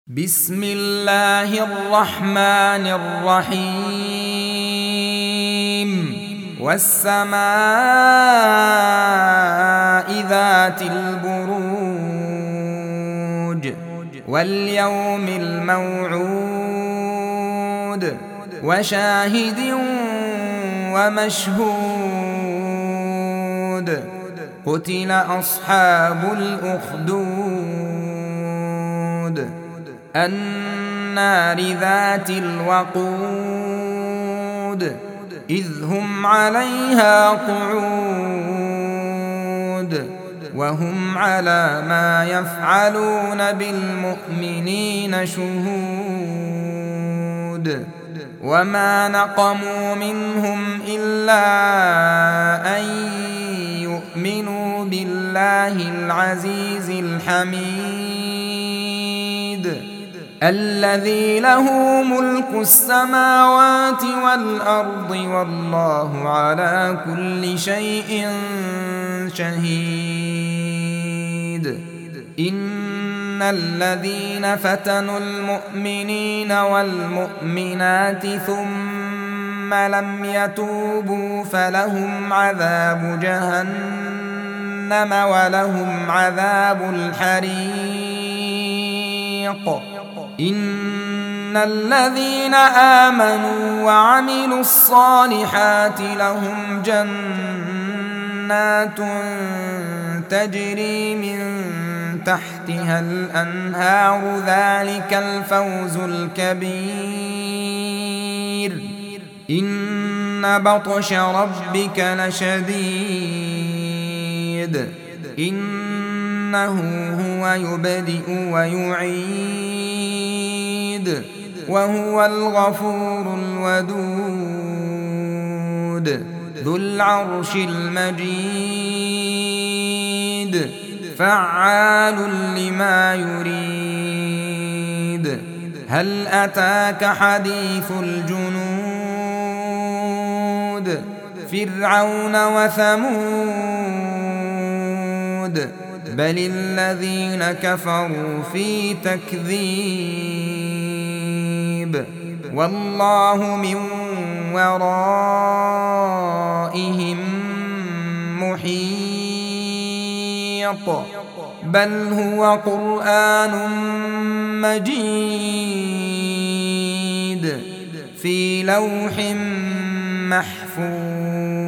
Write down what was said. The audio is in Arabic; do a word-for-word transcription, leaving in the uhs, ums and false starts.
بسم الله الرحمن الرحيم والسماء ذات البروج واليوم الموعود وشاهد ومشهود قتل أصحاب الأخدود النار ذات الوقود إذ هم عليها قعود وهم على ما يفعلون بالمؤمنين شهود وما نقموا منهم إلا أن يؤمنوا بالله العزيز الحميد الذي له ملك السماوات والأرض والله على كل شيء شهيد إن الذين فتنوا المؤمنين والمؤمنات ثم لم يتوبوا فلهم عذاب جهنم ولهم عذاب الحريق إن الذين آمنوا وعملوا الصالحات لهم جنات تجري من تحتها الأنهار ذلك الفوز الكبير إن بطش ربك لشديد إنه هو يبدئ ويعيد وهو الغفور الودود ذو العرش المجيد فعال لما يريد هل أتاك حديث الجنود فرعون وثمود بل الذين كفروا في تكذيب والله من ورائهم محيط بل هو قرآن مجيد في لوح محفوظ.